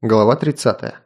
Глава 30.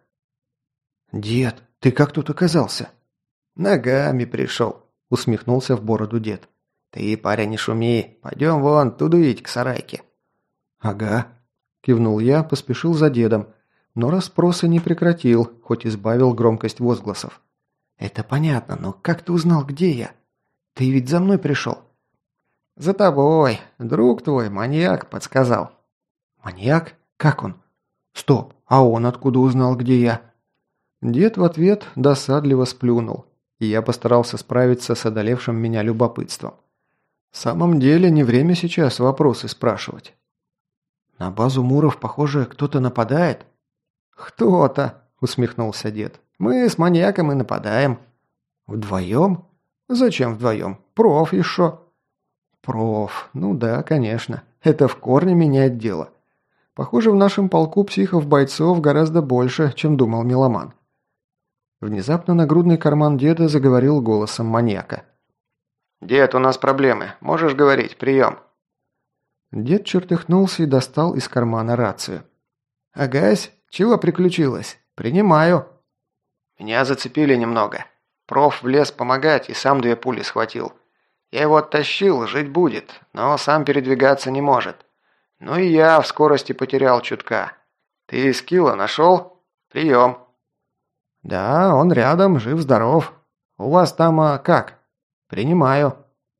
«Дед, ты как тут оказался?» «Ногами пришел», — усмехнулся в бороду дед. «Ты, парень, не шуми. Пойдем вон, тудуить к сарайке». «Ага», – кивнул я, поспешил за дедом, но расспросы не прекратил, хоть и сбавил громкость возгласов. «Это понятно, но как ты узнал, где я? Ты ведь за мной пришел?» «За тобой. Друг твой, маньяк, подсказал». «Маньяк? Как он?» «Стоп, а он откуда узнал, где я?» Дед в ответ досадливо сплюнул, и я постарался справиться с одолевшим меня любопытством. В самом деле не время сейчас вопросы спрашивать. «На базу Муров, похоже, кто-то нападает?» «Кто-то», — усмехнулся дед. «Мы с маньяком и нападаем». «Вдвоем?» «Зачем вдвоем? Проф еще». «Проф, ну да, конечно. Это в корне меняет дело. Похоже, в нашем полку психов-бойцов гораздо больше, чем думал меломан». Внезапно нагрудный карман деда заговорил голосом маньяка. «Дед, у нас проблемы. Можешь говорить, прием». Дед чертыхнулся и достал из кармана рацию. «Агась, чего приключилось? Принимаю». «Меня зацепили немного. Проф влез помогать и сам 2 пули схватил. Я его оттащил, жить будет, но сам передвигаться не может. Ну и я в скорости потерял чутка. Ты скилла нашел? Прием». «Да, он рядом, жив-здоров. У вас там как?» «Принимаю».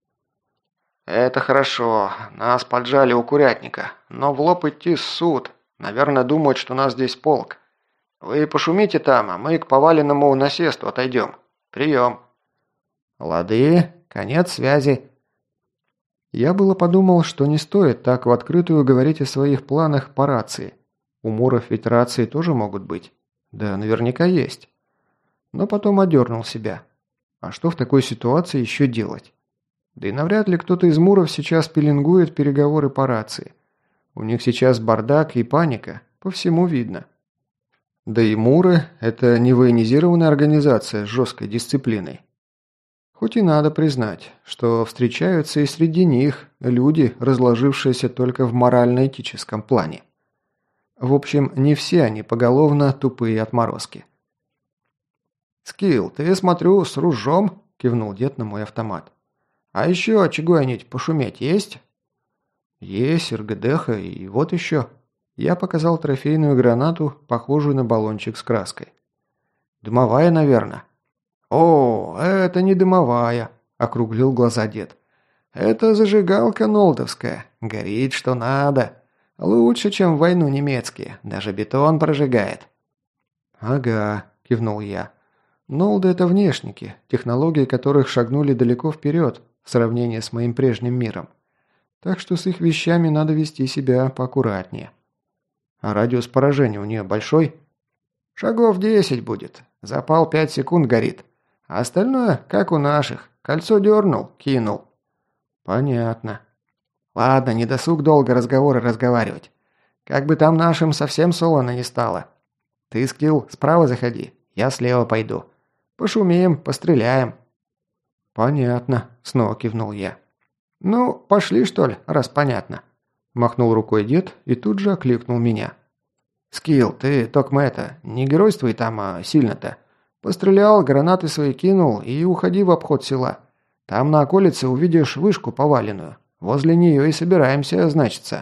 «Это хорошо. Нас поджали у курятника. Но в лоб идти суд. Наверное, думают, что нас здесь полк. Вы пошумите там, а мы к поваленному насесту отойдем. Прием». «Лады. Конец связи». Я было подумал, что не стоит так в открытую говорить о своих планах по рации. У Муров ведь рации тоже могут быть. Да, наверняка есть. Но потом одернул себя. А что в такой ситуации еще делать? Да и навряд ли кто-то из Муров сейчас пеленгует переговоры по рации. У них сейчас бардак и паника, по всему видно. Да и Муры – это не военизированная организация с жесткой дисциплиной. Хоть и надо признать, что встречаются и среди них люди, разложившиеся только в морально-этическом плане. В общем, не все они поголовно тупые отморозки. «Скилл, ты, смотрю, с ружом?» – кивнул дед на мой автомат. «А еще чего-нибудь пошуметь есть?» «Есть, РГДХ и вот еще». Я показал трофейную гранату, похожую на баллончик с краской. «Дымовая, наверное». «О, это не дымовая», – округлил глаза дед. «Это зажигалка нолдовская. Горит что надо. Лучше, чем в войну немецкие. Даже бетон прожигает». «Ага», – кивнул я. «Нолды – это внешники, технологии которых шагнули далеко вперед в сравнении с моим прежним миром. Так что с их вещами надо вести себя поаккуратнее». «А радиус поражения у нее большой?» «Шагов 10 будет. Запал 5 секунд горит. А остальное, как у наших. Кольцо дернул, кинул». «Понятно». «Ладно, не досуг долго разговоры разговаривать. Как бы там нашим совсем солоно не стало. Ты, Скилл, справа заходи, я слева пойду. Пошумеем, постреляем». «Понятно», – снова кивнул я. «Ну, пошли, что ли, раз понятно». Махнул рукой дед и тут же окликнул меня. «Скилл, ты, токмо это, не геройствуй там, сильно-то. Пострелял, гранаты свои кинул и уходи в обход села. Там на околице увидишь вышку поваленную. Возле нее и собираемся, значится».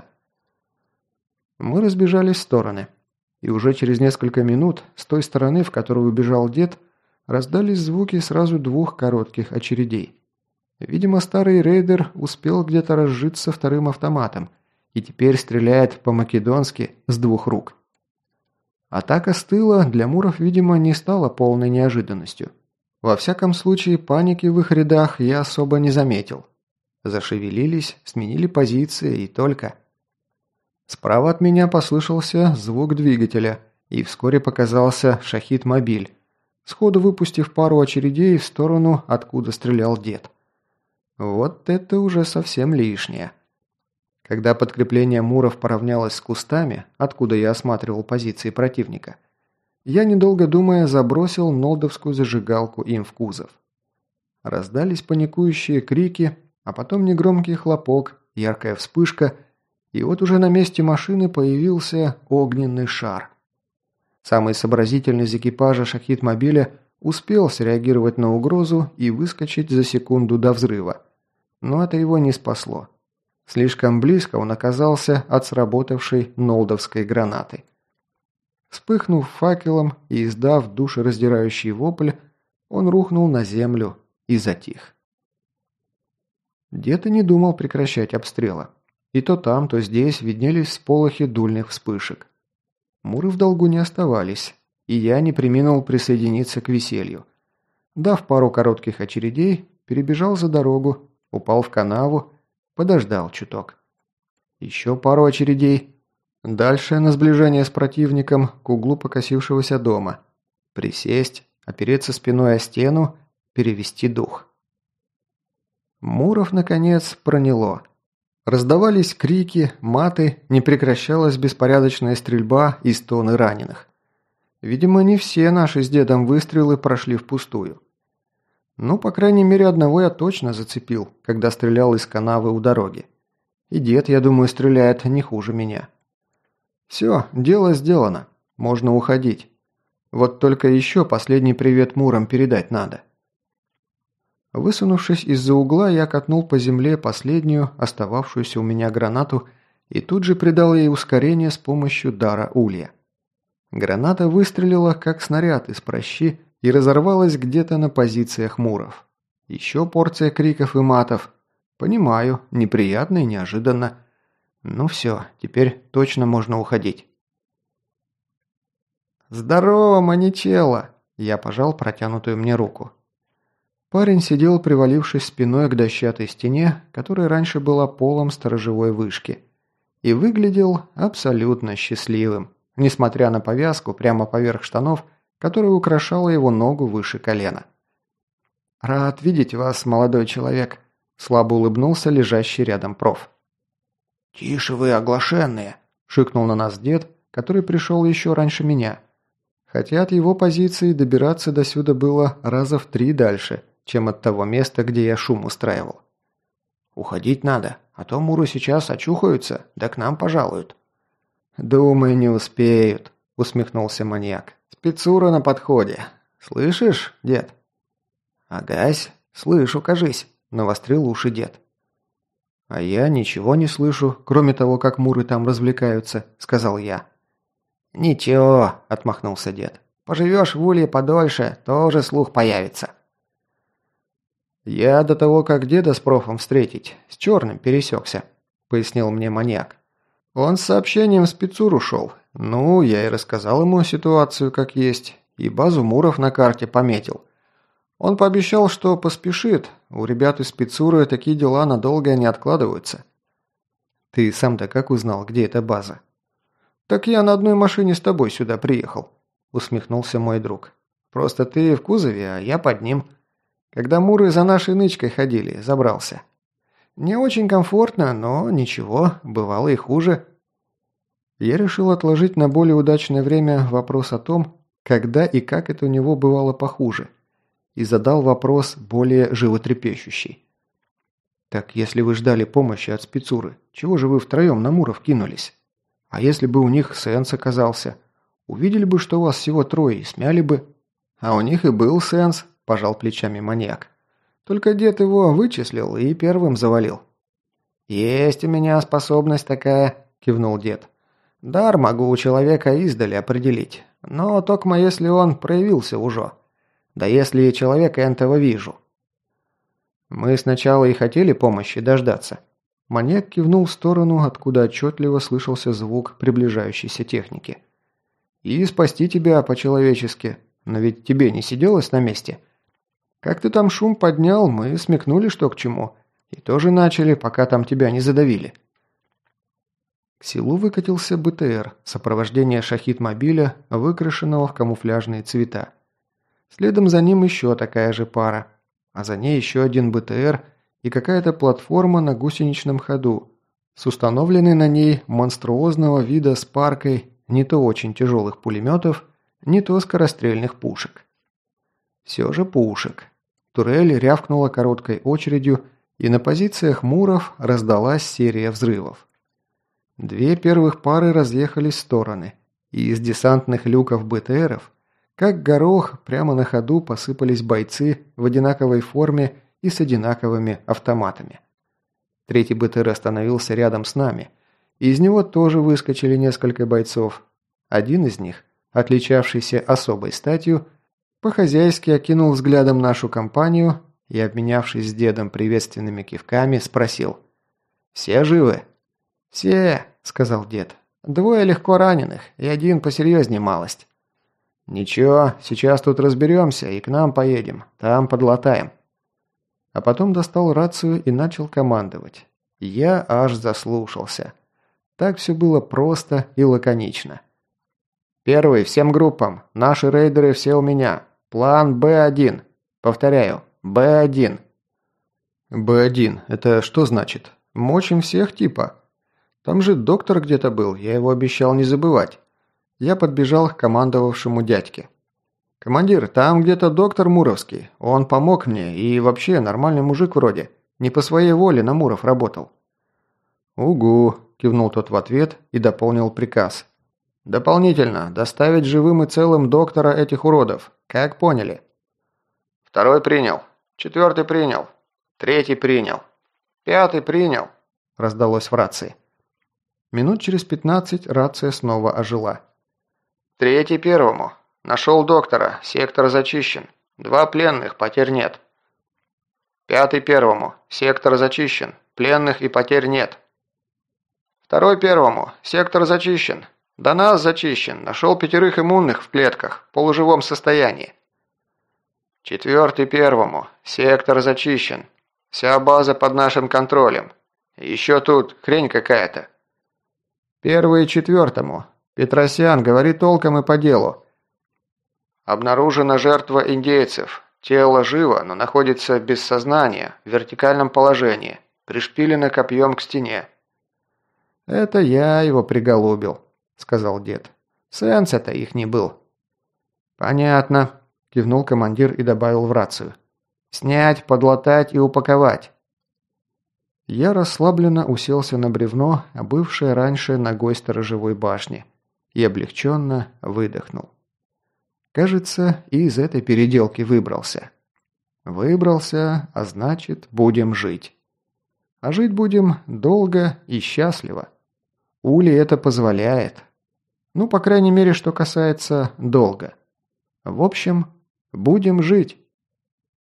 Мы разбежались в стороны. И уже через несколько минут с той стороны, в которую убежал дед, раздались звуки сразу 2 коротких очередей. Видимо, старый рейдер успел где-то разжиться вторым автоматом и теперь стреляет по-македонски с 2 рук. Атака с тыла для Муров, видимо, не стала полной неожиданностью. Во всяком случае, паники в их рядах я особо не заметил. Зашевелились, сменили позиции и только... Справа от меня послышался звук двигателя, и вскоре показался шахид-мобиль, сходу выпустив пару очередей в сторону, откуда стрелял дед. Вот это уже совсем лишнее. Когда подкрепление Муров поравнялось с кустами, откуда я осматривал позиции противника, я, недолго думая, забросил нолдовскую зажигалку им в кузов. Раздались паникующие крики, а потом негромкий хлопок, яркая вспышка, и вот уже на месте машины появился огненный шар. Самый сообразительный из экипажа шахид-мобиля успел среагировать на угрозу и выскочить за секунду до взрыва. Но это его не спасло. Слишком близко он оказался от сработавшей нолдовской гранаты. Вспыхнув факелом и издав душераздирающий вопль, он рухнул на землю и затих. Дед и не думал прекращать обстрела. И то там, то здесь виднелись всполохи дульных вспышек. Муры в долгу не оставались, и я не преминул присоединиться к веселью. Дав пару коротких очередей, перебежал за дорогу, упал в канаву, подождал чуток. Еще пару очередей. Дальше на сближение с противником к углу покосившегося дома. Присесть, опереться спиной о стену, перевести дух. Муров, наконец, проняло. Раздавались крики, маты, не прекращалась беспорядочная стрельба и стоны раненых. Видимо, не все наши с дедом выстрелы прошли впустую. Ну, по крайней мере, одного я точно зацепил, когда стрелял из канавы у дороги. И дед, я думаю, стреляет не хуже меня. Все, дело сделано. Можно уходить. Вот только еще последний привет Мурам передать надо. Высунувшись из-за угла, я катнул по земле последнюю, остававшуюся у меня гранату, и тут же придал ей ускорение с помощью дара улья. Граната выстрелила, как снаряд из пращи, и разорвалась где-то на позициях Муров. Еще порция криков и матов. Понимаю, неприятно и неожиданно. Ну все, теперь точно можно уходить. «Здорово, маничелло!» Я пожал протянутую мне руку. Парень сидел, привалившись спиной к дощатой стене, которая раньше была полом сторожевой вышки, и выглядел абсолютно счастливым, несмотря на повязку прямо поверх штанов, которая украшала его ногу выше колена. «Рад видеть вас, молодой человек», – слабо улыбнулся лежащий рядом проф. «Тише вы, оглашенные!» – шикнул на нас дед, который пришел еще раньше меня. Хотя от его позиции добираться до сюда было раза в 3 дальше, чем от того места, где я шум устраивал. «Уходить надо, а то муры сейчас очухаются, да к нам пожалуют». «Думаю, не успеют», – усмехнулся маньяк. «Спецура на подходе. Слышишь, дед?» «Агась, слышу, кажись», – навострил уши дед. «А я ничего не слышу, кроме того, как муры там развлекаются», – сказал я. «Ничего», – отмахнулся дед. «Поживешь в улье подольше, тоже слух появится». «Я до того, как деда с профом встретить, с черным пересекся», – пояснил мне маньяк. «Он с сообщением в спецуру шел. Ну, я и рассказал ему ситуацию как есть, и базу муров на карте пометил. Он пообещал, что поспешит, у ребят из спецуры такие дела надолго не откладываются». «Ты сам-то как узнал, где эта база?» «Так я на одной машине с тобой сюда приехал», – усмехнулся мой друг. «Просто ты в кузове, а я под ним. Когда муры за нашей нычкой ходили, забрался. Не очень комфортно, но ничего, бывало и хуже». Я решил отложить на более удачное время вопрос о том, когда и как это у него бывало похуже, и задал вопрос более животрепещущий. «Так если вы ждали помощи от спецуры, чего же вы втроем на муров кинулись? А если бы у них сенс оказался? Увидели бы, что у вас всего 3, и смяли бы». «А у них и был сенс», – пожал плечами маньяк. «Только дед его вычислил и первым завалил». «Есть у меня способность такая», – кивнул дед. «Дар могу у человека издали определить, но только если он проявился уже. Да если человека этого вижу». «Мы сначала и хотели помощи дождаться». Маньяк кивнул в сторону, откуда отчетливо слышался звук приближающейся техники. «И спасти тебя по-человечески, но ведь тебе не сиделось на месте. Как ты там шум поднял, мы смекнули, что к чему, и тоже начали, пока там тебя не задавили». К селу выкатился БТР, сопровождение шахид-мобиля, выкрашенного в камуфляжные цвета. Следом за ним еще такая же пара, а за ней еще один БТР и какая-то платформа на гусеничном ходу, с установленной на ней монструозного вида спаркой не то очень тяжелых пулеметов, не то скорострельных пушек. Все же пушек. Турель рявкнула короткой очередью, и на позициях муров раздалась серия взрывов. 2 первых пары разъехались в стороны, и из десантных люков БТРов, как горох, прямо на ходу посыпались бойцы в одинаковой форме и с одинаковыми автоматами. Третий БТР остановился рядом с нами, и из него тоже выскочили несколько бойцов. Один из них, отличавшийся особой статью, по-хозяйски окинул взглядом нашу компанию и, обменявшись с дедом приветственными кивками, спросил: «Все живы?» «Все», — сказал дед. «Двое легко раненых и один посерьезнее малость». «Ничего, сейчас тут разберемся и к нам поедем, там подлатаем». А потом достал рацию и начал командовать. Я аж заслушался. Так все было просто и лаконично. «Первый, всем группам. Наши рейдеры все у меня. План Б1. Повторяю, Б1». «Б1. Это что значит? Мочим всех типа? Там же доктор где-то был, я его обещал не забывать». Я подбежал к командовавшему дядьке. «Командир, там где-то доктор Муровский. Он помог мне и вообще нормальный мужик вроде. Не по своей воле на Муров работал». «Угу», – кивнул тот в ответ и дополнил приказ. «Дополнительно, доставить живым и целым доктора этих уродов. Как поняли?» «Второй принял. Четвертый принял. Третий принял. Пятый принял», – раздалось в рации. Минут через 15 рация снова ожила. «Третий первому. Нашел доктора. Сектор зачищен. 2 пленных, потерь нет». «Пятый первому. Сектор зачищен. Пленных и потерь нет». «Второй первому. Сектор зачищен. До нас зачищен. Нашел 5 иммунных в клетках, в полуживом состоянии». «Четвертый первому. Сектор зачищен. Вся база под нашим контролем. Еще тут хрень какая-то». «Первый четвертому. Петросян, говори толком и по делу». «Обнаружена жертва индейцев. Тело живо, но находится без сознания, в вертикальном положении. Пришпилено копьем к стене». «Это я его приголубил», – сказал дед. «Сенс-то их не был». «Понятно», – кивнул командир и добавил в рацию. «Снять, подлатать и упаковать». Я расслабленно уселся на бревно, бывшее раньше ногой сторожевой башни, и облегченно выдохнул. Кажется, и из этой переделки выбрался. Выбрался, а значит, будем жить. А жить будем долго и счастливо. Ули это позволяет. Ну, по крайней мере, что касается долга. В общем, будем жить.